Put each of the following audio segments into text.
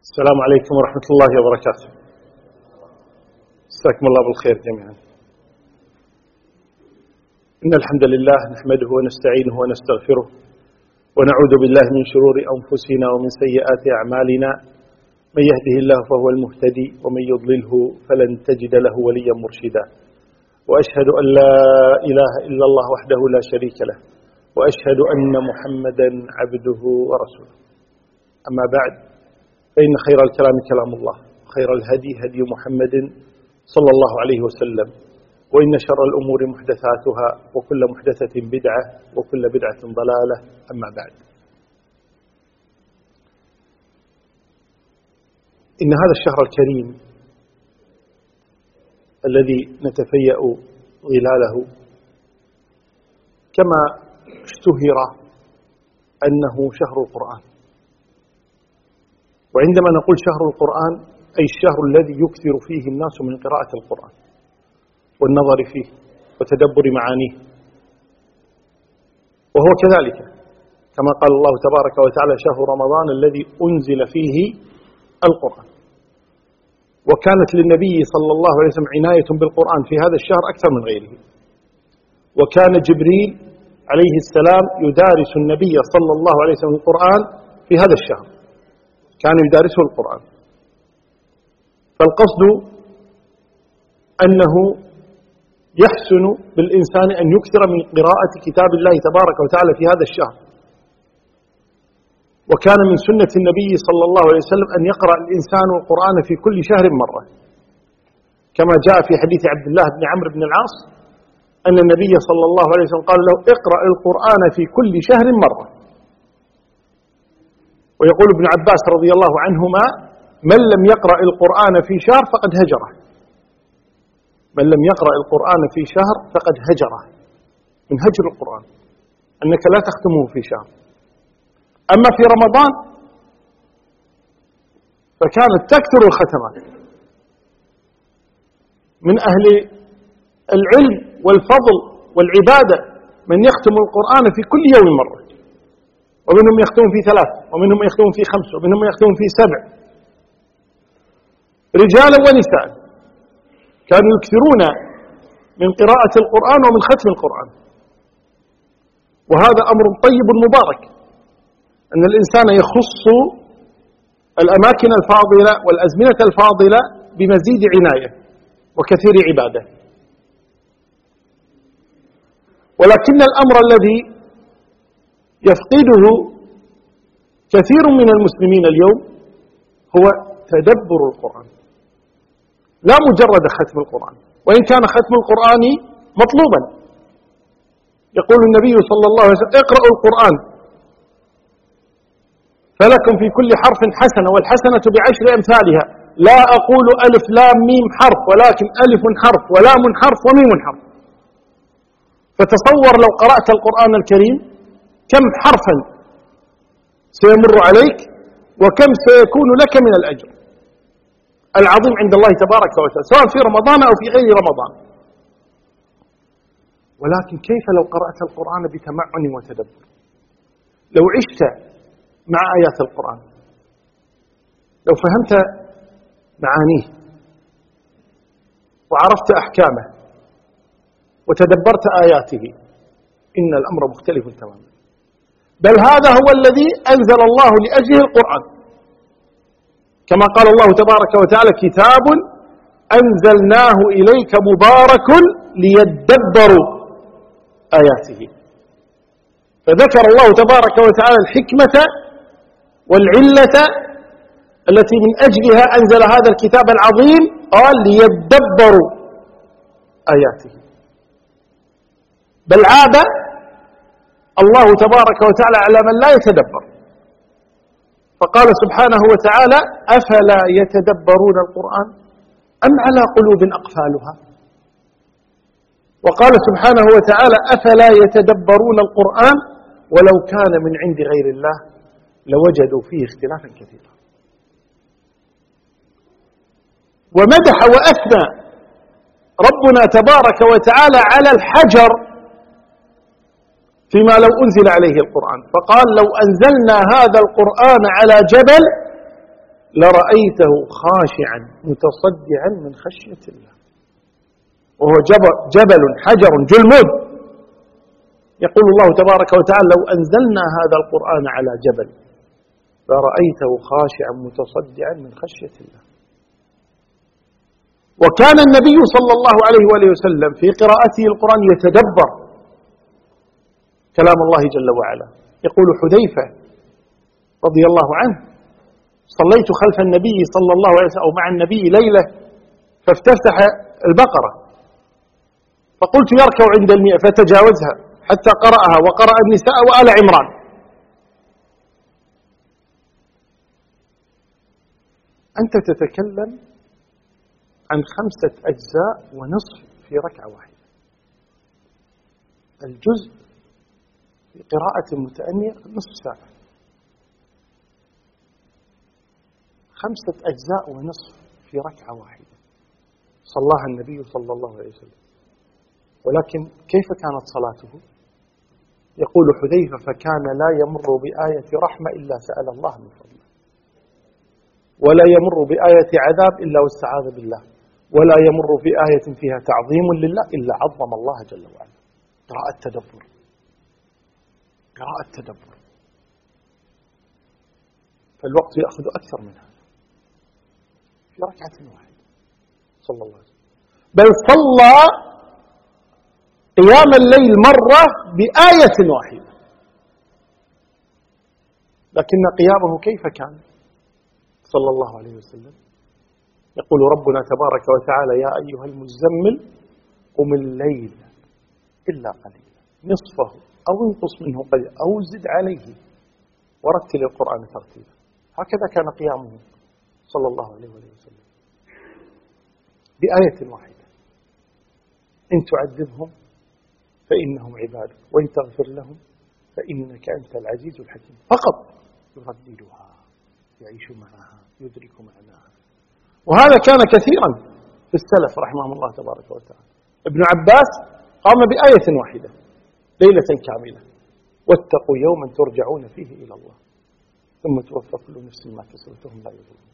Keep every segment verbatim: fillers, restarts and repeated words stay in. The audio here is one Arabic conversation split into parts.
السلام عليكم ورحمة الله وبركاته. مساكم الله بالخير جميعا. إن الحمد لله نحمده ونستعينه ونستغفره ونعوذ بالله من شرور أنفسنا ومن سيئات أعمالنا، من يهده الله فهو المهتدي ومن يضلله فلن تجد له وليا مرشدا، وأشهد أن لا إله إلا الله وحده لا شريك له، وأشهد أن محمدا عبده ورسوله. أما بعد، فإن خير الكلام كلام الله، خير الهدي هدي محمد صلى الله عليه وسلم، وإن شر الأمور محدثاتها، وكل محدثة بدعة، وكل بدعة ضلالة. أما بعد، إن هذا الشهر الكريم الذي نتفيأ ظلاله كما اشتهر أنه شهر القرآن، وعندما نقول شهر القرآن أي الشهر الذي يكثر فيه الناس من قراءة القرآن والنظر فيه وتدبر معانيه، وهو كذلك كما قال الله تبارك وتعالى: شهر رمضان الذي أنزل فيه القرآن. وكانت للنبي صلى الله عليه وسلم عناية بالقرآن في هذا الشهر أكثر من غيره، وكان جبريل عليه السلام يدارس النبي صلى الله عليه وسلم القرآن في هذا الشهر، كان يدارسه القرآن. فالقصد أنه يحسن بالإنسان أن يكثر من قراءة كتاب الله تبارك وتعالى في هذا الشهر. وكان من سنة النبي صلى الله عليه وسلم أن يقرأ الإنسان القرآن في كل شهر مرة، كما جاء في حديث عبد الله بن عمرو بن العاص أن النبي صلى الله عليه وسلم قال له: اقرأ القرآن في كل شهر مرة. ويقول ابن عباس رضي الله عنهما: من لم يقرأ القرآن في شهر فقد هجره، من لم يقرأ القرآن في شهر فقد هجره. من هجر القرآن أنك لا تختمه في شهر. أما في رمضان فكانت تكثر الختمات من أهل العلم والفضل والعبادة، من يختم القرآن في كل يوم مرة، ومنهم يختم في ثلاث، ومنهم يختم في خمس، ومنهم يختم في سبع، رجالا ونساء كانوا يكثرون من قراءة القرآن ومن ختم القرآن. وهذا أمر طيب مبارك، أن الإنسان يخص الأماكن الفاضلة والأزمنة الفاضلة بمزيد عناية وكثير عبادة. ولكن الأمر الذي يفقده كثير من المسلمين اليوم هو تدبر القرآن، لا مجرد ختم القرآن، وإن كان ختم القرآن مطلوبا. يقول النبي صلى الله عليه وسلم: اقرأوا القرآن فلكم في كل حرف حسنة، والحسنة بعشر أمثالها. لا أقول ألف لام ميم حرف، ولكن ألف حرف ولام حرف وميم حرف. فتصور لو قرأت القرآن الكريم كم حرفا سيمر عليك، وكم سيكون لك من الأجر العظيم عند الله تبارك وتعالى، سواء في رمضان أو في غير رمضان. ولكن كيف لو قرأت القرآن بتمعن وتدبر؟ لو عشت مع آيات القرآن، لو فهمت معانيه وعرفت أحكامه وتدبرت آياته، إن الأمر مختلف تماما. بل هذا هو الذي أنزل الله لأجله القرآن، كما قال الله تبارك وتعالى: كتاب أنزلناه إليك مبارك ليدبروا آياته. فذكر الله تبارك وتعالى الحكمة والعلة التي من أجلها أنزل هذا الكتاب العظيم، قال: ليدبروا آياته. بل عاب الله تبارك وتعالى على من لا يتدبر، فقال سبحانه وتعالى: أفلا يتدبرون القرآن أم على قلوب أقفالها. وقال سبحانه وتعالى: أفلا يتدبرون القرآن ولو كان من عند غير الله لوجدوا فيه اختلافا كثيرا. ومدح وأثنى ربنا تبارك وتعالى على الحجر فيما لو أنزل عليه القرآن، فقال: لو أنزلنا هذا القرآن على جبل لرأيته خاشعا متصدعا من خشية الله، وهو جبل, جبل حجر جلمود. يقول الله تبارك وتعالى: لو أنزلنا هذا القرآن على جبل لرأيته خاشعا متصدعا من خشية الله. وكان النبي صلى الله عليه وآله وسلم في قراءته القرآن يتدبر كلام الله جل وعلا. يقول حذيفة رضي الله عنه: صليت خلف النبي صلى الله عليه وسلم أو مع النبي ليلة فافتتح البقرة، فقلت يركع عند المئة فتجاوزها حتى قرأها وقرأ النساء وآل عمران. أنت تتكلم عن خمسة أجزاء ونصف في ركعة واحدة. الجزء في قراءة المتأنية نصف ساعة، خمسة أجزاء ونصف في ركعة واحدة صلاها النبي صلى الله عليه وسلم. ولكن كيف كانت صلاته؟ يقول حذيفة: فكان لا يمر بآية رحمة إلا سأل الله من فضله، ولا يمر بآية عذاب إلا واستعاذ بالله، ولا يمر بآية فيها تعظيم لله إلا عظم الله جل وعلا. قراءة تدبر، قراءة تدبر. فالوقت يأخذ أكثر من هذا في ركعة واحدة صلى الله عليه وسلم. بل صلى قيام الليل مرة بآية واحدة، لكن قيامه كيف كان صلى الله عليه وسلم؟ يقول ربنا تبارك وتعالى: يا أيها المزمل قم الليل إلا قليلا نصفه أو انقص منه قليلا أو زد عليه ورتل القرآن ترتيلا. هكذا كان قيامه صلى الله عليه وسلم بآية واحدة: إن تعذبهم فإنهم عبادك وإن تغفر لهم فإنك أنت العزيز الحكيم. فقط يرددها، يعيش معها، يدرك معناها. وهذا كان كثيرا في السلف رحمهم الله تبارك وتعالى. ابن عباس قام بآية واحدة ليلة كاملة: واتقوا يوما ترجعون فيه إلى الله ثم توفى كل نفس ما كسبت وهم لا يظلمون.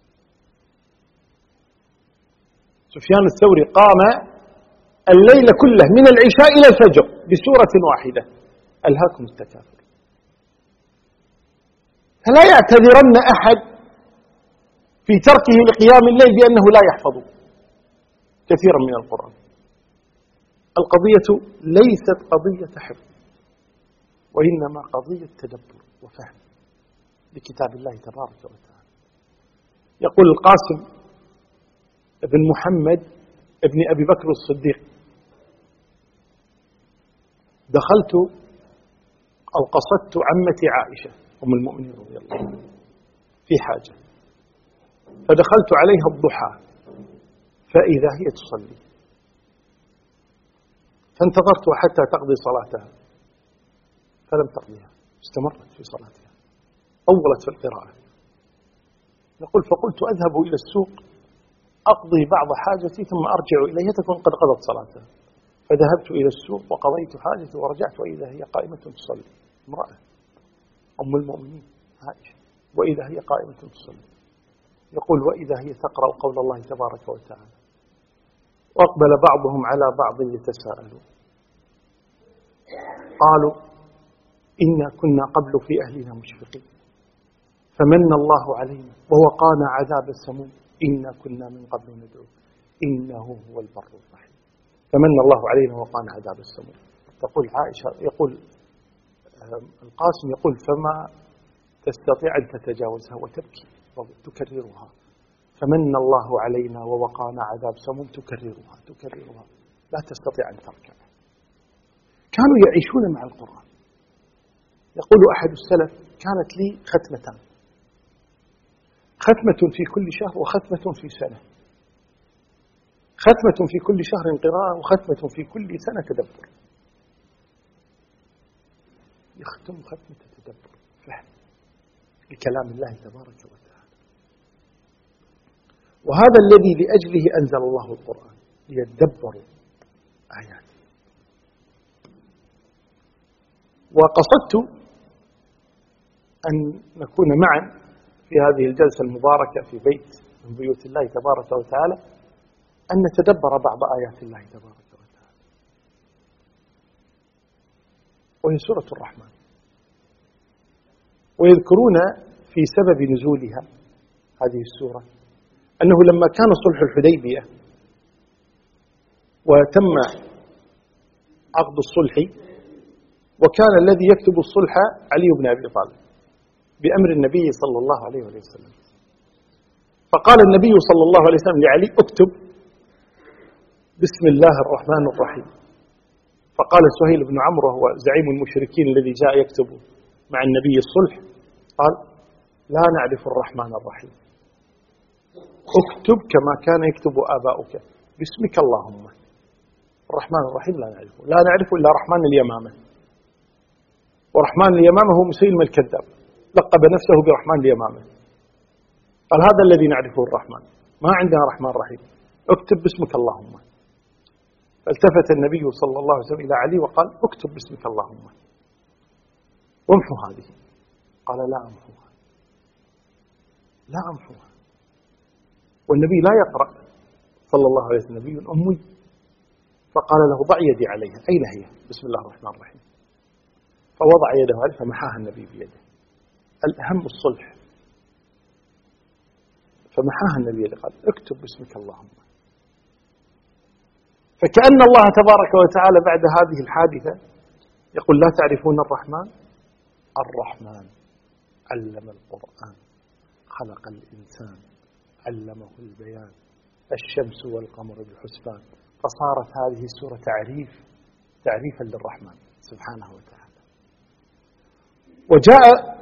سفيان الثوري قام الليل كله من العشاء إلى الفجر بسورة واحدة: ألهاكم التكاثر. فلا يعتذرن أحد في تركه لقيام الليل بأنه لا يحفظ كثيرا من القرآن. القضية ليست قضية حفظ، وإنما قضية تدبر وفهم لكتاب الله تبارك وتعالى. يقول القاسم ابن محمد ابن أبي بكر الصديق: دخلت أو قصدت عمتي عائشة أم المؤمنين رضي الله عنها في حاجة، فدخلت عليها الضحى فإذا هي تصلي، فانتظرت حتى تقضي صلاتها فلم تقضيها، استمرت في صلاتها، طولت في القراءة. نقول: فقلت أذهب إلى السوق أقضي بعض حاجتي ثم أرجع إليها تكون قد قضت صلاتها. فذهبت إلى السوق وقضيت حاجتي ورجعت وإذا هي قائمة تصلي، امرأة أم المؤمنين عائشة، وإذا هي قائمة تصلي. يقول: وإذا هي تقرأ قول الله تبارك وتعالى: وأقبل بعضهم على بعض يتساءلون قالوا إنا كنا قبل في أهلنا مشفقين فمن الله علينا ووقانا عذاب السموم إنا كنا من قبل ندعوه إنه هو البر الرحيم. فمن الله علينا ووقانا عذاب السموم. تقول عائشة، يقول القاسم، يقول: فما تستطيع أن تتجاوزها وتبكي وتكررها. فمن الله علينا ووقانا عذاب سموم، تكررها تكررها لا تستطيع أن تركع. كانوا يعيشون مع القرآن. يقول أحد السلف: كانت لي ختمتان، ختمة في كل شهر وختمة في سنة، ختمة في كل شهر قراءة وختمة في كل سنة تدبر. يختم ختمة تدبر فهم لكلام الله تبارك وتعالى. وهذا الذي لأجله أنزل الله القرآن، ليدبروا آياته. وقصدت أن نكون معا في هذه الجلسة المباركة في بيت من بيوت الله تبارك وتعالى أن نتدبر بعض آيات الله تبارك وتعالى، وهي سورة الرحمن. ويذكرون في سبب نزولها هذه السورة أنه لما كان صلح الحديبية وتم عقد الصلح، وكان الذي يكتب الصلح علي بن أبي طالب بأمر النبي صلى الله عليه وسلم، فقال النبي صلى الله عليه وسلم لعلي: اكتب بسم الله الرحمن الرحيم. فقال سهيل بن عمرو وهو زعيم المشركين الذي جاء يكتب مع النبي الصلح، قال: لا نعرف الرحمن الرحيم، اكتب كما كان يكتب آباؤك باسمك اللهم. الرحمن الرحيم لا نعرفه، لا نعرف إلا رحمن اليمامة، ورحمن اليمامة هو مسيلمة الكذاب، لقب نفسه برحمن اليمامة، قال هذا الذي نعرفه الرحمن، ما عندنا رحمن رحيم، اكتب باسمك اللهم. فالتفت النبي صلى الله عليه وسلم إلى علي وقال: اكتب باسمك اللهم وامحو هذه. قال: لا أمحوها، لا أمحوها. والنبي لا يقرأ صلى الله عليه وسلم، نبي أمي، فقال له: ضع يدي عليها. أين هي؟ بسم الله الرحمن الرحيم. فوضع يده عليه فمحاها النبي بيده. الأهم الصلح، فمحاها النبي بيده، قال: اكتب باسمك اللهم. فكأن الله تبارك وتعالى بعد هذه الحادثة يقول: لا تعرفون الرحمن؟ الرحمن علم القرآن، خلق الإنسان، علمه البيان، الشمس والقمر بالحسبان. فصارت هذه السورة تعريف تعريفا للرحمن سبحانه وتعالى. وجاء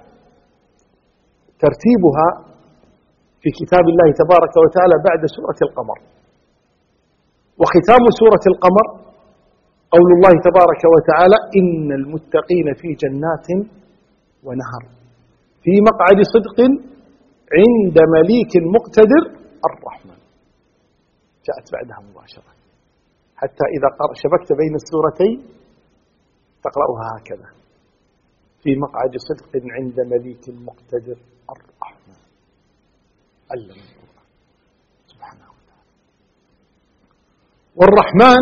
ترتيبها في كتاب الله تبارك وتعالى بعد سورة القمر. وختام سورة القمر قول الله تبارك وتعالى: إن المتقين في جنات ونهر في مقعد صدق عند مليك مقتدر الرحمن. جاءت بعدها مباشرة، حتى إذا شبكت بين السورتين تقرأها هكذا: في مقعد صدق عند مليك مقتدر الرحمن علم القرآن سبحانه وتعالى. والرحمن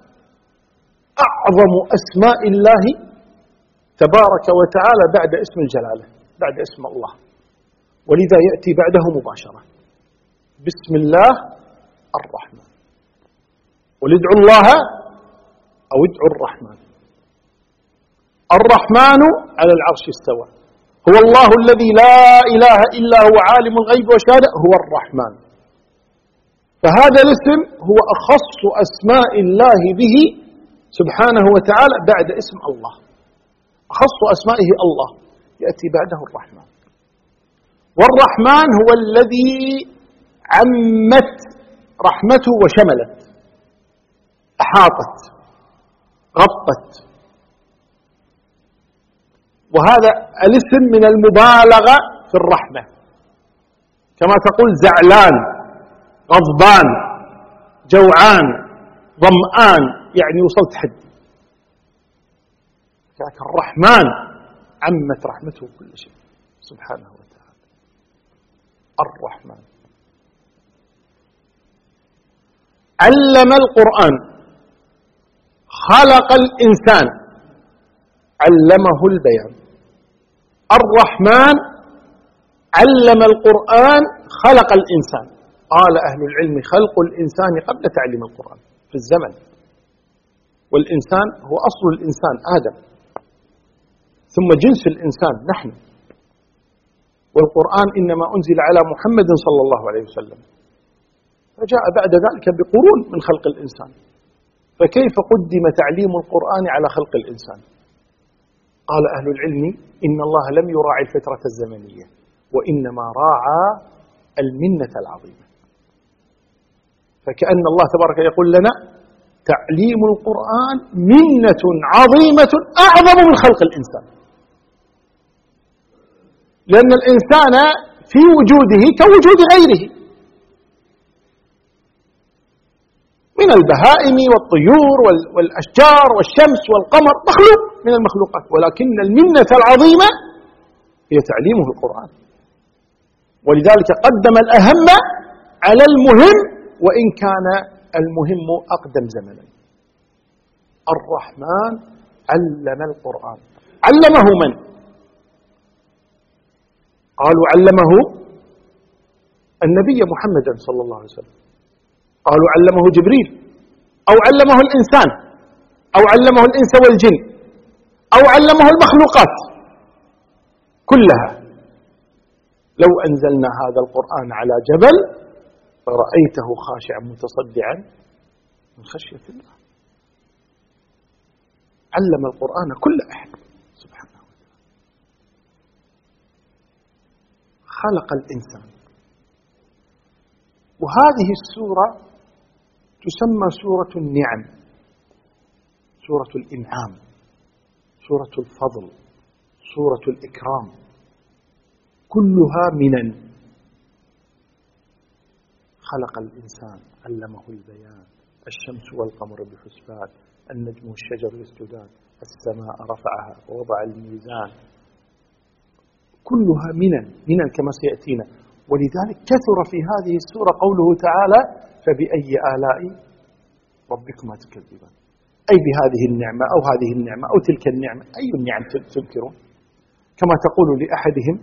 أعظم أسماء الله تبارك وتعالى بعد اسم الجلالة، بعد اسم الله، ولذا يأتي بعده مباشرة بسم الله الرحمن. ولادعوا الله أو ادعوا الرحمن. الرحمن على العرش استوى، هو الله الذي لا إله إلا هو عالم الغيب والشهادة، هو الرحمن. فهذا الاسم هو أخص أسماء الله به سبحانه وتعالى بعد اسم الله. أخص أسمائه الله، يأتي بعده الرحمن. والرحمن هو الذي عمت رحمته وشملت، أحاطت، غطت. وهذا الاسم من المبالغة في الرحمة، كما تقول زعلان، غضبان، جوعان، ظمآن، يعني وصلت حد. لكن الرحمن عمت رحمته كل شيء سبحانه وتعالى. الرحمن علم القرآن، خلق الإنسان، علمه البيان. الرحمن علم القرآن، خلق الإنسان. قال أهل العلم: خلق الإنسان قبل تعليم القرآن في الزمن. والإنسان هو أصل الإنسان آدم، ثم جنس الإنسان نحن. والقرآن إنما أنزل على محمد صلى الله عليه وسلم، فجاء بعد ذلك بقرون من خلق الإنسان. فكيف قدم تعليم القرآن على خلق الإنسان؟ قال أهل العلم: إن الله لم يراعي الفترة الزمنية، وإنما راعى المنة العظيمة. فكأن الله تبارك يقول لنا: تعليم القرآن منة عظيمة أعظم من خلق الإنسان، لأن الإنسان في وجوده كوجود غيره من البهائم والطيور والأشجار والشمس والقمر، مخلوق من المخلوقات، ولكن المنة العظيمة هي تعليمه القرآن. ولذلك قدم الأهم على المهم وإن كان المهم أقدم زمنا. الرحمن علم القرآن. علمه من؟ قالوا علمه النبي محمد صلى الله عليه وسلم، قالوا علمه جبريل، أو علمه الإنسان، أو علمه الإنس والجن، أو علمه المخلوقات كلها. لو أنزلنا هذا القرآن على جبل فرأيته خاشعا متصدعا من خشية الله. علم القرآن كل أحد سبحانه وتعالى. خلق الإنسان. وهذه السورة تسمى سورة النعم، سورة الإنعام، سورة الفضل، سورة الإكرام، كلها منن. خلق الإنسان، علمه البيان، الشمس والقمر بحسبان، النجم والشجر يسجدان، السماء رفعها ووضع الميزان، كلها منن منن كما سيأتينا. ولذلك كثر في هذه السورة قوله تعالى: فبأي آلاء ربكما تكذبان، أي بهذه النعمة أو هذه النعمة أو تلك النعمة، أي النعم تنكرون؟ كما تقول لأحدهم: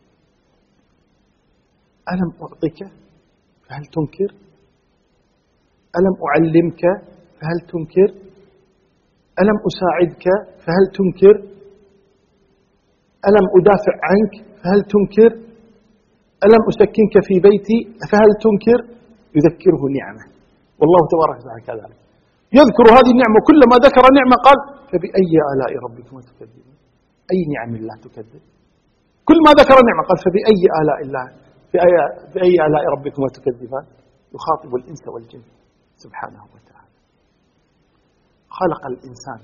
ألم أعطك فهل تنكر؟ ألم أعلمك فهل تنكر؟ ألم أساعدك فهل تنكر؟ ألم أدافع عنك فهل تنكر؟ ألم أسكنك في بيتي فهل تنكر؟ يذكره نعمة، والله تبارك وتعالى كذلك يذكر هذه النعمة. كلما ذكر نعمة قال: فبأي آلاء ربكما تكذبون، أي نعم الله تكذب؟ كل ما ذكر نعمة قال: فبأي آلاء الله بأي آلاء ربكما تكذبان. يخاطب الإنس والجن سبحانه وتعالى. خلق الإنسان،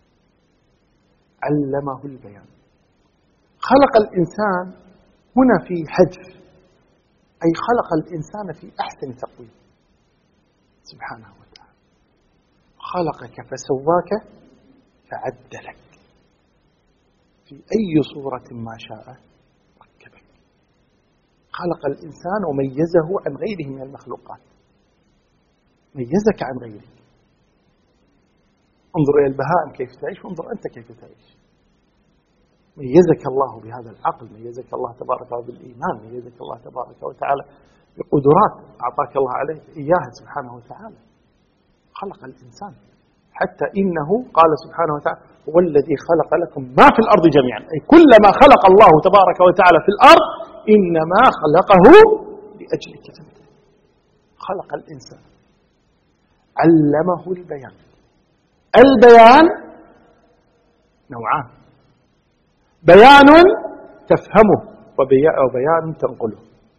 علمه البيان. خلق الإنسان هنا في حذف، أي خلق الإنسان في أحسن تقويم سبحانه وتعالى. خلقك فسواك فعدلك، في أي صورة ما شاء ركبك. خلق الإنسان وميزه عن غيره من المخلوقات، ميزك عن غيرك. انظر إلى البهائم كيف تعيش، وانظر أنت كيف تعيش. ميزك الله بهذا العقل، ميزك الله تبارك وتعالى بالإيمان، ميزك الله تبارك وتعالى بقدرات أعطاك الله عليه إياها سبحانه وتعالى. خلق الإنسان حتى إنه قال سبحانه وتعالى: هو الذي خلق لكم ما في الأرض جميعا، أي كل ما خلق الله تبارك وتعالى في الأرض إنما خلقه لأجلك أنت. خلق الإنسان، علمه البيان. البيان نوعان: بيان تفهمه وبيان تنقله.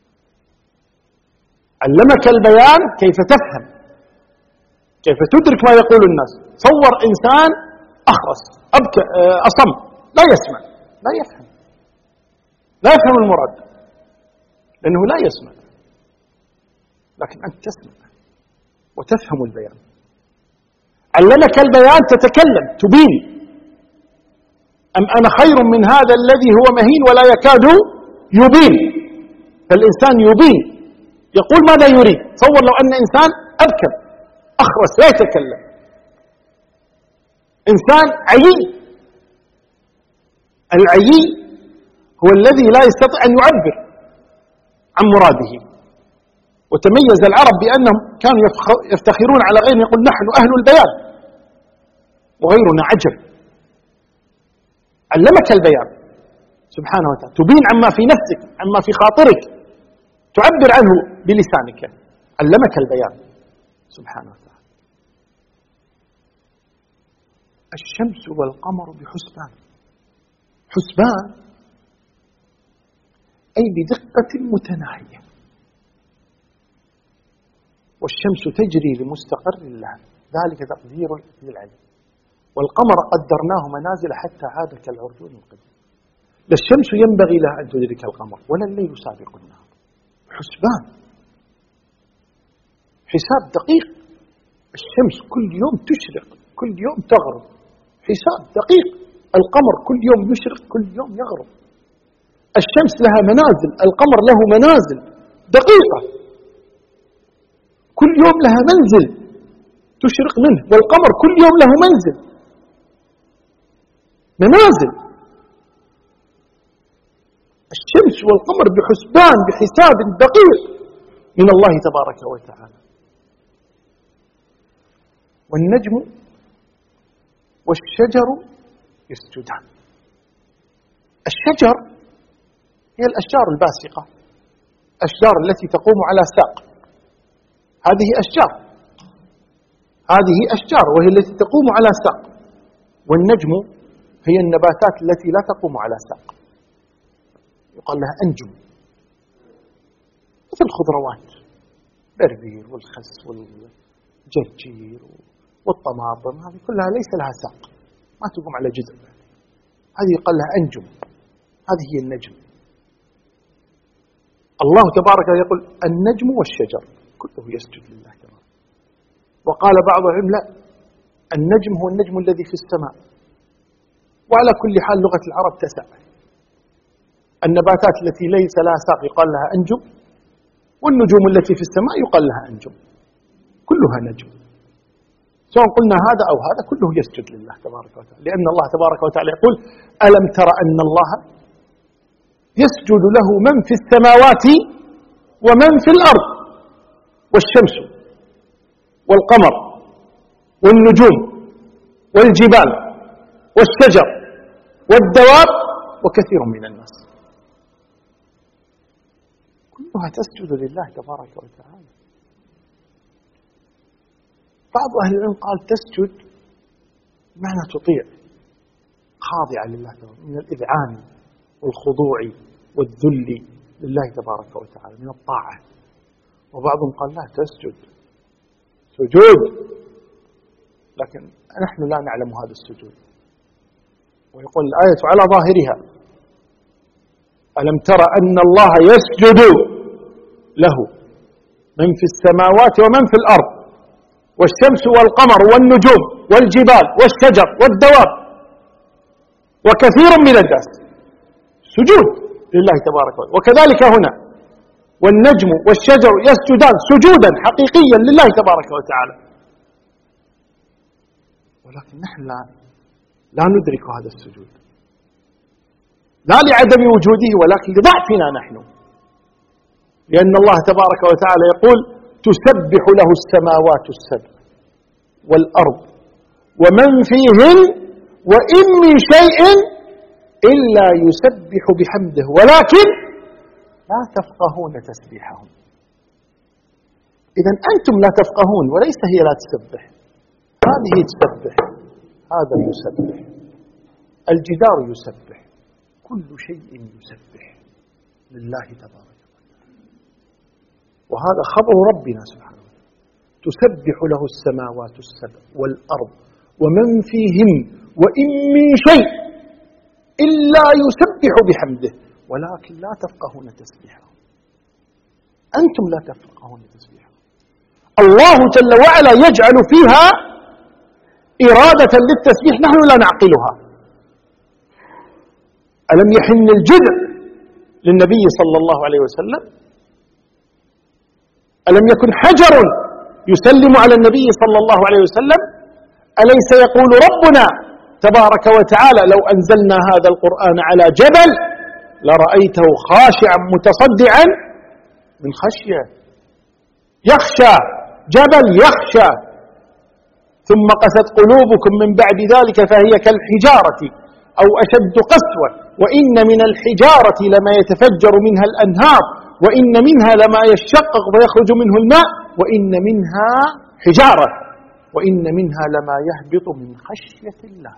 علمك البيان كيف تفهم، كيف تدرك ما يقول الناس. صور إنسان أخرس أبكى أصم، لا يسمع، لا يفهم، لا يفهم المراد لأنه لا يسمع، لكن أنت تسمع وتفهم البيان. علمك البيان تتكلم، تبين. أم أنا خير من هذا الذي هو مهين ولا يكاد يبين. فالإنسان يبين، يقول ماذا يريد. تصور لو أن إنسان أبكم أخرس لا يتكلم، إنسان عيي. العيي هو الذي لا يستطيع أن يعبر عن مراده. وتميز العرب بأنهم كانوا يفتخرون على غيرهم، يقول: نحن أهل البيان وغيرنا عجب. علمك البيان سبحانه وتعالى، تبين عما في نفسك، عما في خاطرك، تعبر عنه بلسانك. علمك البيان سبحانه وتعالى. الشمس والقمر بحسبان. حسبان أي بدقة متناهية. والشمس تجري لمستقر لها، ذلك تقدير العلم. والقمر قدرناه منازل حتى عاد كالعرجون القديم. لا الشمس ينبغي لها أن تدرك القمر ولا الليل سابق النهار. حسبان، حساب دقيق. الشمس كل يوم تشرق، كل يوم تغرب، حساب دقيق. القمر كل يوم يشرق، كل يوم يغرب. الشمس لها منازل، القمر له منازل دقيقة، كل يوم لها منزل تشرق منه، والقمر كل يوم له منزل، منازل. الشمس والقمر بحسبان بحساب دقيق من الله تبارك وتعالى. والنجم والشجر يسجدان. الشجر هي الأشجار الباسقة، الأشجار التي تقوم على ساق، هذه أشجار، هذه أشجار وهي التي تقوم على ساق. والنجم هي النباتات التي لا تقوم على ساق، يقال لها أنجم، مثل الخضروات، البربير والخس والجرجير والطماطم، هذه كلها ليس لها ساق، ما تقوم على جذع، هذه يقال لها أنجم، هذه هي النجم. الله تبارك يقول النجم والشجر كله يسجد لله تبارك. وقال بعض العلم لا، النجم هو النجم الذي في السماء. وعلى كل حال لغة العرب تسع، النباتات التي ليس لها ساق يقال لها أنجم، والنجوم التي في السماء يقال لها أنجم، كلها نجم. سواء قلنا هذا أو هذا كله يسجد لله تبارك وتعالى، لأن الله تبارك وتعالى يقول ألم تر أن الله يسجد له من في السماوات ومن في الأرض، والشمس والقمر والنجوم والجبال والشجر والدواب وكثير من الناس، كلها تسجد لله تبارك وتعالى. بعض أهل العلم قال تسجد معنى تطيع، خاضعة لله تبارك، من الإذعان والخضوع والذل لله تبارك وتعالى، من الطاعة. وبعضهم قال لا، تسجد سجود، لكن نحن لا نعلم هذا السجود. ويقول الآية على ظاهرها ألم تر أن الله يسجد له من في السماوات ومن في الأرض، والشمس والقمر والنجوم والجبال والشجر والدواب وكثير من الناس، سجود لله تبارك وتعالى. وكذلك هنا والنجم والشجر يسجدان سجودا حقيقيا لله تبارك وتعالى، ولكن نحن لا, لا ندرك هذا السجود، لا لعدم وجوده ولكن لضعفنا نحن، لأن الله تبارك وتعالى يقول تسبح له السماوات السبع والأرض ومن فيهن وإن من شيء إلا يسبح بحمده ولكن لا تفقهون تسبيحهم. إذن أنتم لا تفقهون، وليس هي لا تسبح، هذه تسبح، هذا يسبح، الجدار يسبح، كل شيء يسبح لله تبارك وتعالى. وهذا خبر ربنا سبحانه وتعالى، تسبح له السماوات السبع والأرض ومن فيهم وإن من شيء إلا يسبح بحمده ولكن لا تفقهون تسبيحهم. أنتم لا تفقهون تسبيحهم. الله جل وعلا يجعل فيها إرادة للتسبيح نحن لا نعقلها. ألم يحن الجذع للنبي صلى الله عليه وسلم؟ ألم يكن حجر يسلم على النبي صلى الله عليه وسلم؟ أليس يقول ربنا تبارك وتعالى لو أنزلنا هذا القرآن على جبل لرأيته خاشعا متصدعا من خشية، يخشى، جبل يخشى. ثم قست قلوبكم من بعد ذلك فهي كالحجارة أو أشد قسوة وإن من الحجارة لما يتفجر منها الأنهار وإن منها لما يشقق ويخرج منه الماء وإن منها حجارة وإن منها لما يهبط من خشية الله.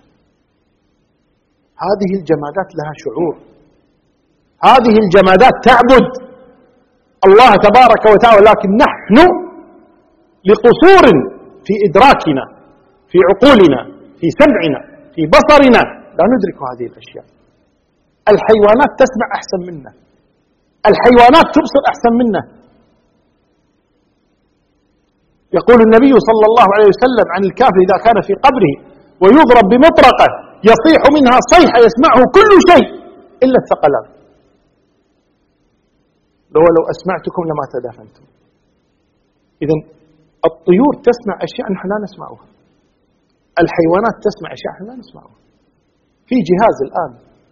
هذه الجمادات لها شعور، هذه الجمادات تعبد الله تبارك وتعالى، لكن نحن لقصور في إدراكنا، في عقولنا، في سمعنا، في بصرنا لا ندرك هذه الأشياء. الحيوانات تسمع أحسن منا، الحيوانات تبصر أحسن منا. يقول النبي صلى الله عليه وسلم عن الكافر إذا كان في قبره ويضرب بمطرقة يصيح منها صيحة يسمعه كل شيء إلا الثقلان، لو لو أسمعتكم لما تدافنتم. إذن الطيور تسمع أشياء نحن لا نسمعها، الحيوانات تسمع أشياء نحن لا نسمعها. في جهاز الآن،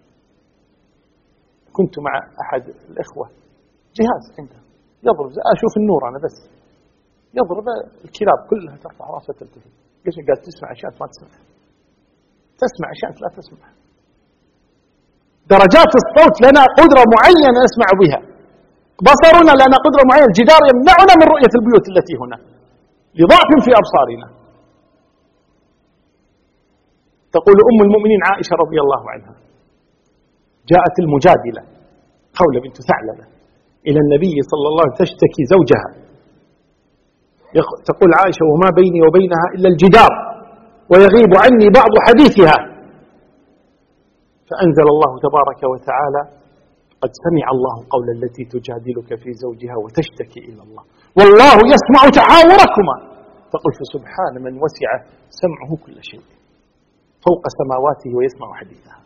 كنت مع أحد الإخوة، جهاز عنده يضرب، أشوف النور أنا بس، يضرب الكلاب كلها ترفع راسها تلتفت. ليش؟ قال تسمع أشياء ما تسمعها، تسمع أشياء لا تسمعها. درجات الصوت لنا قدرة معينة نسمع بها، بصرنا لنا قدرة معينة، الجدار يمنعنا من رؤية البيوت التي هنا لضعف في أبصارنا. تقول أم المؤمنين عائشة رضي الله عنها: جاءت المجادلة خولة بنت ثعلبة إلى النبي صلى الله عليه وسلم تشتكي زوجها، تقول عائشة: وما بيني وبينها إلا الجدار ويغيب عني بعض حديثها. فأنزل الله تبارك وتعالى: قد سمع الله قول التي تجادلك في زوجها وتشتكي إلى الله والله يسمع تحاوركما. تقول: فسبحان من وسع سمعه كل شيء فوق سماواته ويسمع حديثها.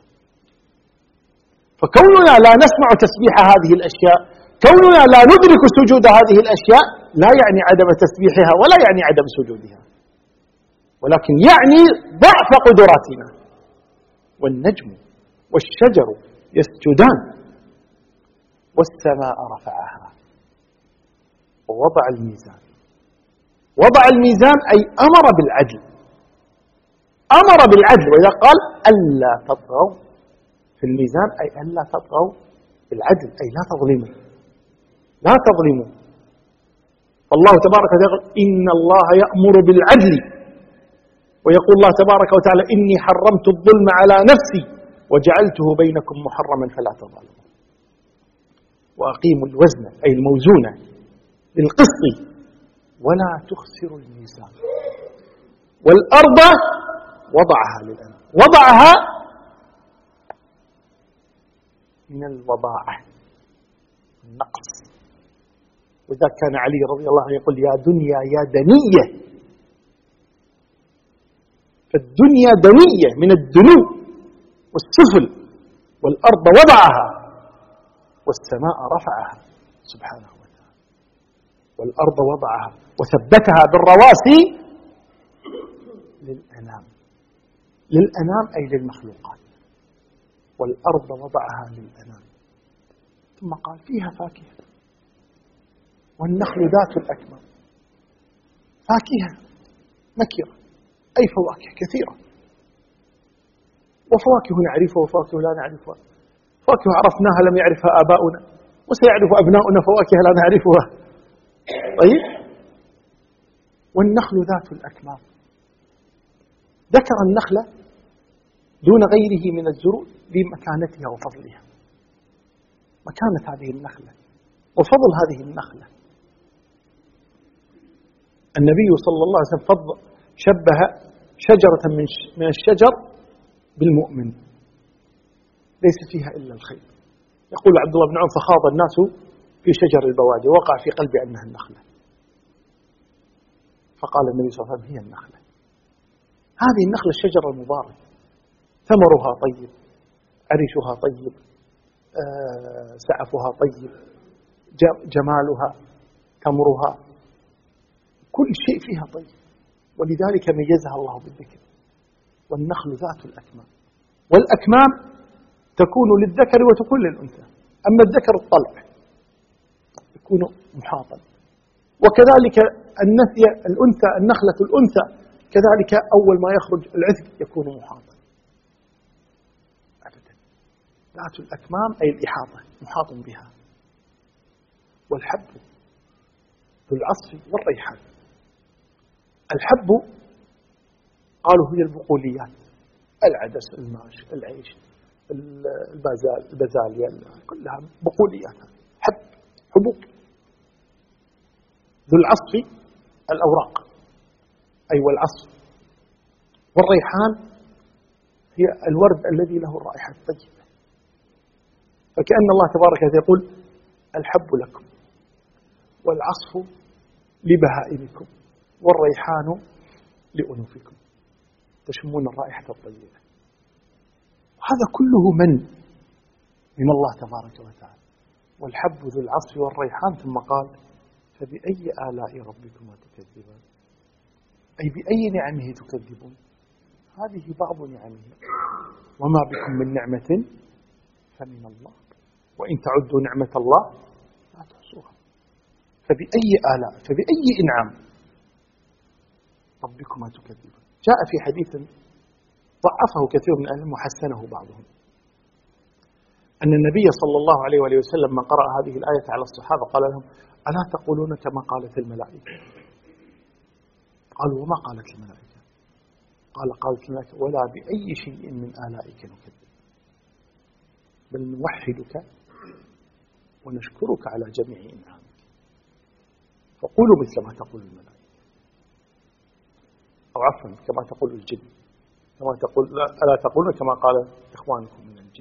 فكوننا لا نسمع تسبيح هذه الأشياء، كوننا لا ندرك سجود هذه الأشياء، لا يعني عدم تسبيحها ولا يعني عدم سجودها، ولكن يعني ضعف قدراتنا. والنجم والشجر يسجدان والسماء رفعها ووضع الميزان. وضع الميزان أي أمر بالعدل، أمر بالعدل. وإذا قال ألا تطغوا في الميزان أي ألا تطغوا بالعدل، أي لا تظلموا، لا تظلموا. الله تبارك وتعالى يقول: إن الله يأمر بالعدل، ويقول الله تبارك وتعالى: إني حرمت الظلم على نفسي وجعلته بينكم محرما فلا تظلموا. وأقيموا الوزن أي الموزونة بالقسط ولا تخسروا الميزان. والأرض وضعها للأنام، وضعها من الوضاعة، النقص. وإذا كان علي رضي الله عنه يقول: يا دنيا يا دنية، فالدنيا دنية من الدنو والسفل. والأرض وضعها والسماء رفعها سبحانه وتعالى. والأرض وضعها وثبتها بالرواسي للأنام، للأنام أي للمخلوقات. والأرض وضعها للأنام. ثم قال: فيها فاكهة والنخل ذات الأكمام. فاكهة نكرة، أي فواكه كثيرة، وفواكه نعرفها وفواكه لا نعرفها. فواكه عرفناها لم يعرفها آباؤنا، وسيعرف أبناؤنا فواكه لا نعرفها. طيب، والنخل ذات الأكمام. ذكر النخلة دون غيره من الزروع لمكانتها وفضلها، مكانة هذه النخلة وفضل هذه النخلة. النبي صلى الله عليه وسلم فضل شبه شجرة من الشجر بالمؤمن، ليس فيها إلا الخير. يقول عبد الله بن عمر: فخاض الناس في شجر البوادي وقع في قلبي أنها النخلة، فقال النبي صلى الله عليه وسلم: هي النخلة. هذه النخلة الشجرة المباركة، ثمرها طيب، عريشها طيب، آه سعفها طيب، جمالها، تمرها، كل شيء فيها طيب، ولذلك ميزها الله بالذكر. والنخل ذات الأكمام. والأكمام تكون للذكر وتكون للأنثى. أما الذكر الطلع يكون محاطا، وكذلك الأنثى النخلة الأنثى كذلك أول ما يخرج العذق يكون محاطا. أبدا. ذات الأكمام أي الإحاطة، محاط بها. والحب ذو العصف والريحان. الحب قالوا هي البقوليات، العدس، الماش، العيش، البازال، البازاليا، كلها بقوليات. حب، حبوب. ذو العصف الأوراق، أي والعصف. والريحان هي الورد الذي له الرائحة الطيبة. فكأن الله تبارك وتعالى يقول: الحب لكم والعصف لبهائمكم والريحان لأنوفكم، تشمون الرائحة الطيبة. وهذا كله من من الله تبارك وتعالى. والحب ذو العصف والريحان، ثم قال فبأي آلاء ربكما تكذبان، أي بأي نعمه تكذبون. هذه بعض نعمه، وما بكم من نعمة فمن الله، وإن تعدوا نعمة الله لا تحصوها. فبأي آلاء، فبأي إنعام ربكما تكذبان. جاء في حديث ضعفه كثير من أهل وحسنه بعضهم أن النبي صلى الله عليه وآله وسلم ما قرأ هذه الآية على الصحابة قال لهم ألا تقولون كما قالت الملائكة؟ قالوا وما قالت الملائكة؟ قال قالت الملائكة ولا بأي شيء من آلائك نكذب، بل نوحدك ونشكرك على جميع إنعامك، فقولوا مثل ما تقول الملائكة، أو عفوا كما تقول الجن، كما تقول ألا تقولون كما قال إخوانكم من الجن.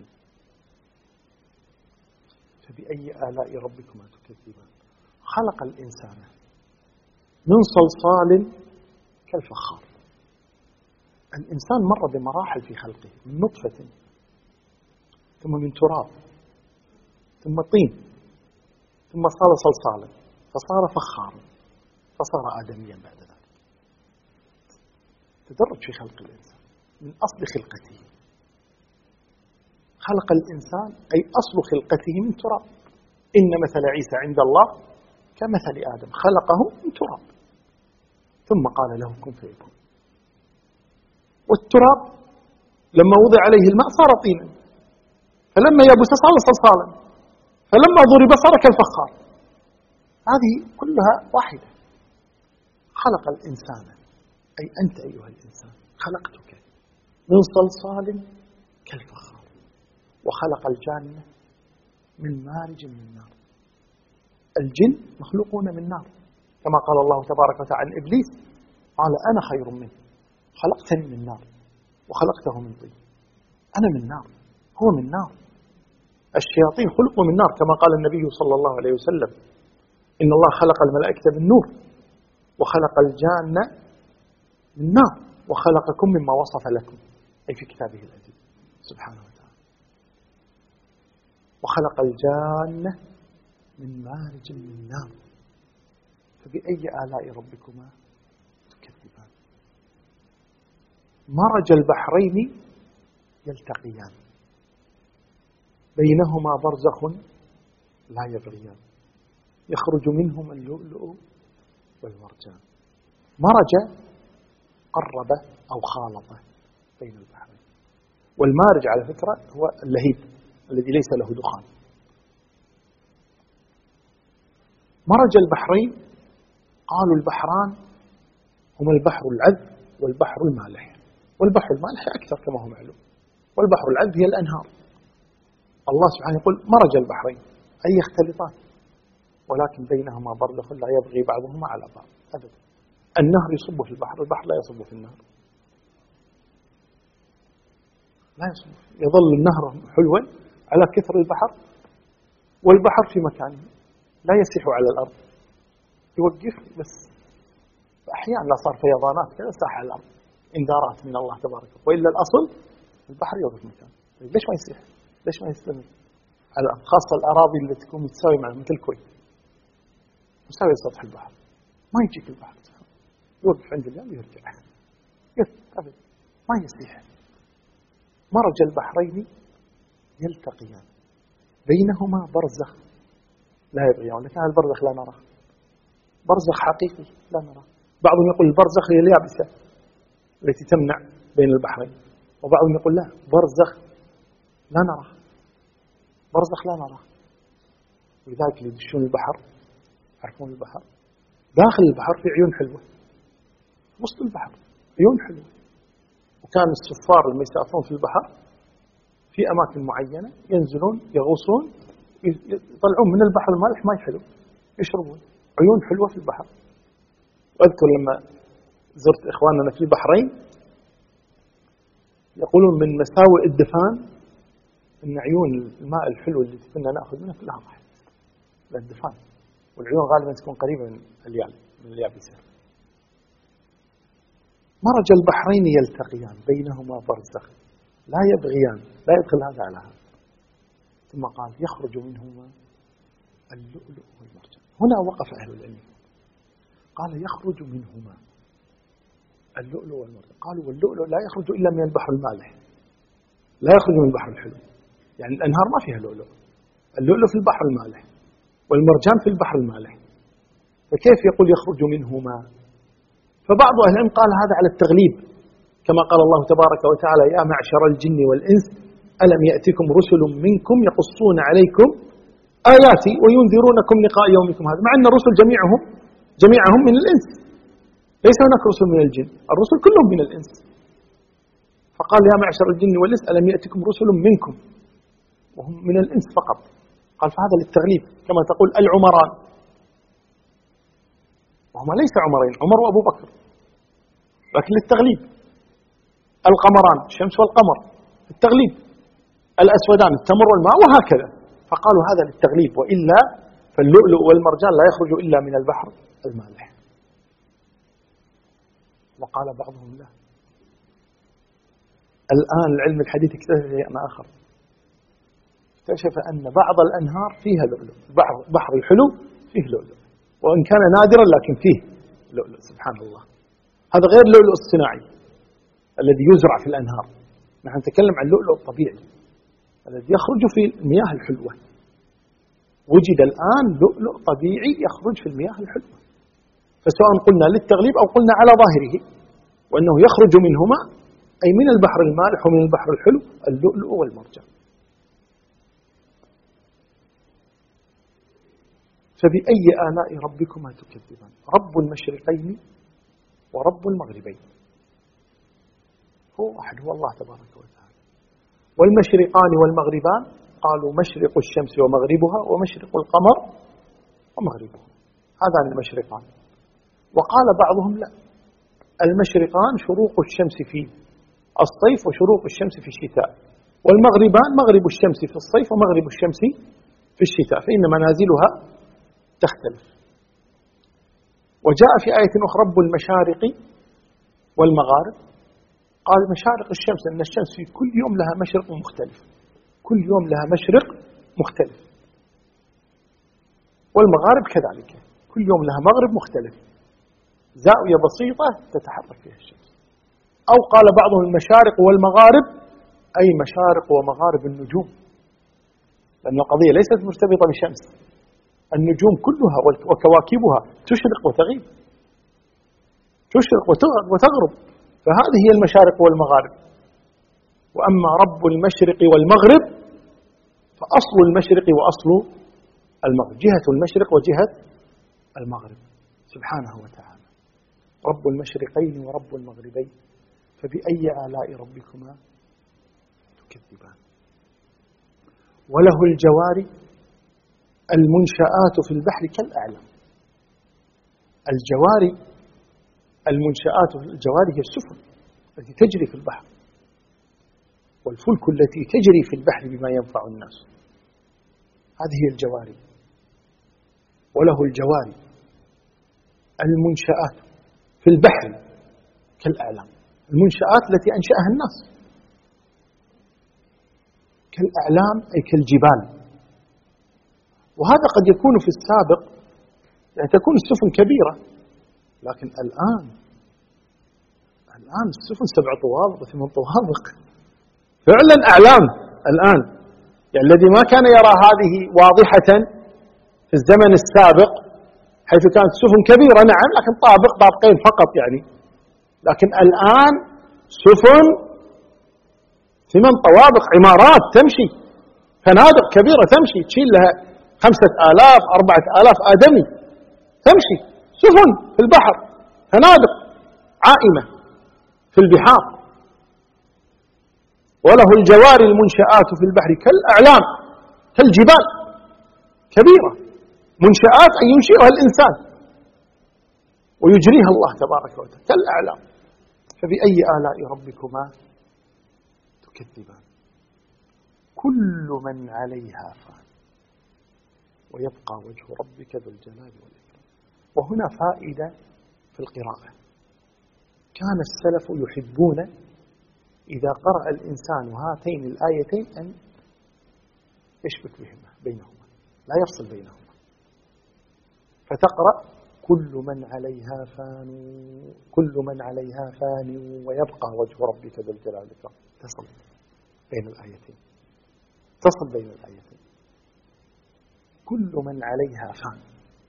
فبأي آلاء ربكما تكذبان. خلق الإنسان من صلصال كالفخار. الإنسان مر بمراحل في خلقه، من نطفة ثم من تراب ثم طين ثم صار صلصالا فصار فخارا فصار آدميا بعد ذلك. تدرج في خلق الإنسان من أصل خلقته. خلق الإنسان أي أصل خلقته من تراب. إن مثل عيسى عند الله كمثل آدم خلقه من تراب ثم قال له كن فيكون. والتراب لما وضع عليه الماء صار طينا، فلما يبس صار صلصالا، فلما ضرب صار كالفخار. هذه كلها واحدة. خلق الإنسان أي أنت أيها الإنسان خلقتك من صلصال كالفخار، وخلق الجان من مارج من نار. الجن مخلوقون من نار، كما قال الله تبارك وتعالى عن إبليس قال أنا خير منه خلقتني من نار وخلقته من طين. أنا من نار هو من نار. الشياطين خلقوا من نار، كما قال النبي صلى الله عليه وسلم إن الله خلق الملائكة من نور وخلق الجان من نار وخلقكم مما وصف لكم، أي في كتابه العزيز سبحانه وتعالى. وخلق الجان من مارج من نار. فبأي آلاء ربكما تكذبان. مرج البحرين يلتقيان بينهما برزخ لا يبغيان يخرج منهما اللؤلؤ والمرجان. مرج قرب أو خالط بين البحرين. والمارج على فكرة هو اللهيب الذي ليس له دخان. مرج البحرين قالوا البحران هما البحر العذب والبحر المالح، والبحر المالح أكثر كما هو معلوم، والبحر العذب هي الأنهار. الله سبحانه يقول مرج البحرين أي يختلطان، ولكن بينهما برزخ لا يبغي بعضهما على بعض أبدا. النهر يصب في البحر، البحر لا يصب في النهر، لا يصب. يظل النهر حلوا على كثر البحر، والبحر في مكانه لا يسيح على الأرض، يوقف بس أحيانا صار فيضانات كذا ساح على الأرض إنذارات من الله تبارك، وإلا الأصل البحر يوقف مكانه. ليش ما يسيح؟ ليش ما يستمر على الأرض؟ خاصة الأراضي اللي تكون متساوية مع مثل الكويت مستوي سطح البحر، ما يجيك البحر يوقف عند اليوم ويرجع أبدا ما يسيح. مرج البحرين يلتقيان بينهما برزخ لا يبغيان. لكن البرزخ لا نراه، برزخ حقيقي لا نراه. بعضهم يقول البرزخ هي اليابسة التي تمنع بين البحرين، وبعضهم يقول لا برزخ لا نراه، برزخ لا نراه. ولذلك اللي يدشون البحر يعرفون البحر داخل البحر في عيون حلوة، وسط البحر عيون حلوة. وكان السفار لما يسافرون في البحر في أماكن معينة ينزلون يغوصون يطلعون من البحر المالح ماء حلو يشربون، عيون حلوة في البحر. وأذكر لما زرت إخواننا في البحرين يقولون من مساوئ الدفان أن عيون الماء الحلو اللي كنا نأخذ منها كلها راحت للدفان، والعيون غالبا تكون قريبة من اليال من اليابسة. مرج البحرين يلتقيان بينهما برزخ لا يبغيان، لا يدخل هذا على هذا. ثم قال يخرج منهما اللؤلؤ والمرجان. هنا وقف أهل العلم، قال يخرج منهما اللؤلؤ والمرجان. قالوا واللؤلؤ لا يخرج إلا من البحر المالح، لا يخرج من البحر الحلو، يعني الأنهار ما فيها لؤلؤ، اللؤلؤ في البحر المالح والمرجان في البحر المالح، فكيف يقول يخرج منهما؟ فبعض أهل العلم قال هذا على التغليب، كما قال الله تبارك وتعالى يا معشر الجن والإنس ألم يأتكم رسل منكم يقصون عليكم آياتي وينذرونكم لقاء يومكم هذا، مع أن الرسل جميعهم جميعهم من الإنس، ليس هناك رسل من الجن، الرسل كلهم من الإنس. فقال يا معشر الجن والإنس ألم يأتكم رسل منكم، وهم من الإنس فقط. قال فهذا للتغليب، كما تقول العمران، وهما ليس عمرين، عمر وأبو بكر، لكن للتغليب. القمران الشمس والقمر التغليب، الأسودان التمر والماء، وهكذا. فقالوا هذا للتغليب، وإلا فاللؤلؤ والمرجان لا يخرج إلا من البحر المالح. وقال بعضهم لا، الآن العلم الحديث اكتشف شيئا آخر، اكتشف أن بعض الأنهار فيها لؤلؤ، بحر الحلو فيه لؤلؤ، وإن كان نادرا لكن فيه لؤلؤ، سبحان الله. هذا غير اللؤلؤ الصناعي الذي يزرع في الأنهار، نحن نتكلم عن اللؤلؤ الطبيعي الذي يخرج في المياه الحلوة. وجد الآن لؤلؤ طبيعي يخرج في المياه الحلوة، فسواء قلنا للتغليب أو قلنا على ظاهره وأنه يخرج منهما، أي من البحر المالح ومن البحر الحلو، اللؤلؤ والمرجان. فبأي آلاء ربكما تكذبان؟ رب المشرقين ورب المغربين هو واحد، هو الله تبارك وتعالى. والمشرقان والمغربان قالوا مشرق الشمس ومغربها، ومشرق القمر ومغربه، هذان المشرقان. وقال بعضهم لا، المشرقان شروق الشمس في الصيف وشروق الشمس في الشتاء، والمغربان مغرب الشمس في الصيف ومغرب الشمس في الشتاء، فإن منازلها تختلف. وجاء في آية أخرى رب المشارق والمغارب، قال مشارق الشمس أن الشمس في كل يوم لها مشرق مختلف، كل يوم لها مشرق مختلف، والمغارب كذلك كل يوم لها مغرب مختلف، زاوية بسيطة تتحرك فيها الشمس. أو قال بعضهم المشارق والمغارب أي مشارق ومغارب النجوم، لأن القضية ليست مرتبطة بشمس، النجوم كلها وكواكبها تشرق وتغيب، تشرق وتغرب، فهذه هي المشارق والمغارب. وأما رب المشرق والمغرب فأصل المشرق وأصل المغرب، جهة المشرق وجهة المغرب سبحانه وتعالى، رب المشرقين ورب المغربين، فبأي آلاء ربكما تكذبان. وله الجوار المنشآت في البحر كالأعلام. الجواري المنشآت، الجواري هي السفن التي تجري في البحر، والفلك التي تجري في البحر بما ينفع الناس، هذه هي الجواري. وله الجواري المنشآت في البحر كالأعلام، المنشآت التي أنشأها الناس، كالأعلام أي كالجبال. وهذا قد يكون في السابق، يعني تكون السفن كبيرة، لكن الآن الآن السفن سبع طوابق وثمان طوابق، فعلا أعلام الآن. يعني الذي ما كان يرى هذه واضحة في الزمن السابق، حيث كانت السفن كبيرة نعم، لكن طابق طابقين فقط يعني، لكن الآن سفن ثمان طوابق، عمارات تمشي، فنادق كبيرة تمشي تشيل لها خمسة آلاف أربعة آلاف آدمي تمشي، سفن في البحر، فنادق عائمة في البحار. وله الجوار المنشآت في البحر كالأعلام، كالجبال كبيرة، منشآت أن ينشئها الإنسان ويجريها الله تبارك وتعالى كالأعلام. فبأي آلاء ربكما تكذبان؟ كل من عليها فان ويبقى وجه ربك ذو الجلال والإكرام. وهنا فائدة في القراءة، كان السلف يحبون إذا قرأ الإنسان هاتين الآيتين أن يشبك بهما بينهما، لا يفصل بينهما، فتقرأ كل من عليها فان كل من عليها فان ويبقى وجه ربك ذو الجلال والإكرام. تصل بين الآيتين، تصل بين الآيتين. كل من عليها فان،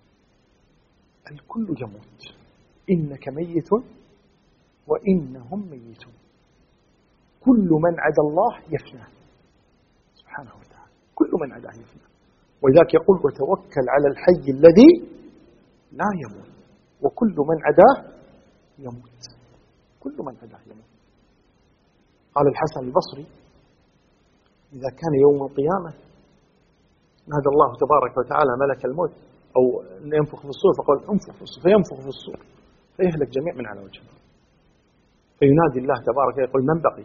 الكل يموت، إنك ميت وإنهم ميتون. كل من عدا الله يفنى سبحانه وتعالى، كل من عداه يفنى. ولذلك يقول وتوكل على الحي الذي لا يموت وكل من عداه يموت، كل من عداه يموت. قال الحسن البصري إذا كان يوم القيامة نادى الله تبارك وتعالى ملك الموت أو ينفخ في الصور، فقال انفخ في الصور، فينفخ في الصور فيهلك جميع من على وجهه. فينادي الله تبارك يقول من بقي؟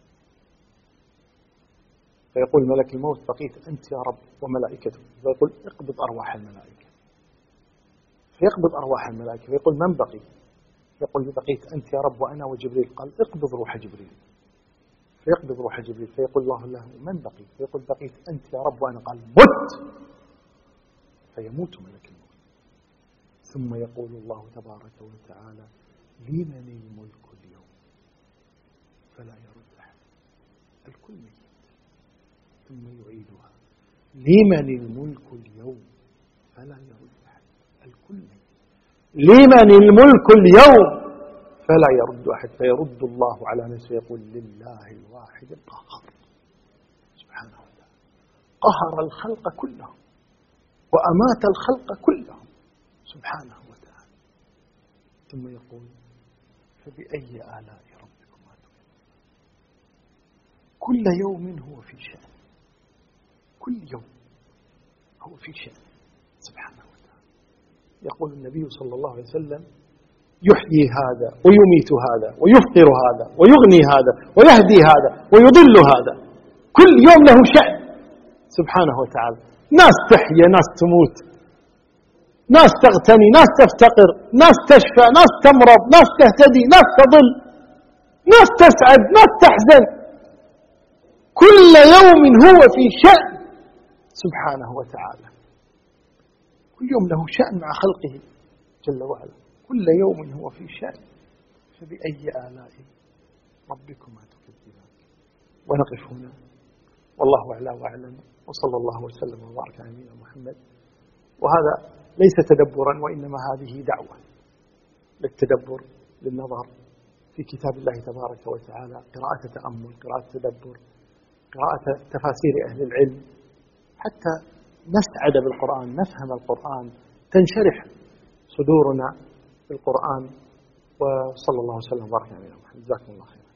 فيقول ملك الموت بقيت أنت يا رب وملائكته. فيقول اقبض أرواح الملائكة، فيقبض أرواح الملائكة. فيقول من بقي؟ يقول بقيت أنت يا رب وأنا وجبريل. قال اقبض روح جبريل، فيقبض روح جبريل. فيقول الله له من بقي؟ فيقول بقيت أنت يا رب وأنا. قال مت، فيموت ملك الموت. ثم يقول الله تبارك وتعالى لمن الملك اليوم؟ فلا يرد أحد، الكل ميت. ثم يعيدها لمن الملك اليوم؟ فلا يرد أحد، الكل ميت. لمن الملك اليوم؟ فلا يرد أحد. فيرد الله على نفسه يقول لله الواحد القهار سبحانه وتعالى. قهر الخلق كلهم وأمات الخلق كلهم سبحانه وتعالى. ثم يقول فبأي آلاء ربكما تكذبان؟ كل يوم هو في شأن، كل يوم هو في شأن سبحانه وتعالى. يقول النبي صلى الله عليه وسلم يحيي هذا ويميت هذا ويفقر هذا ويغني هذا ويهدي هذا ويضل هذا، كل يوم له شأن سبحانه وتعالى. ناس تحيا، ناس تموت، ناس تغتني، ناس تفتقر، ناس تشفى، ناس تمرض، ناس تهتدي، ناس تضل، ناس تسعد، ناس تحزن. كل يوم هو في شأن سبحانه وتعالى، كل يوم له شأن مع خلقه جل وعلا، كل يوم هو في شأن. فبأي آلاء ربكما تكذبان؟ ونقف هنا والله أعلى وأعلم، وصلى الله وسلم وبارك على نبينا محمد. وهذا ليس تدبرا وإنما هذه دعوة للتدبر، للنظر في كتاب الله تبارك وتعالى، قراءة تأمل، قراءة تدبر، قراءة تفاسير أهل العلم، حتى نسعد بالقرآن، نفهم القرآن، تنشرح صدورنا بالقرآن. وصلى الله وسلم وبارك على نبينا محمد. جزاكم الله خير.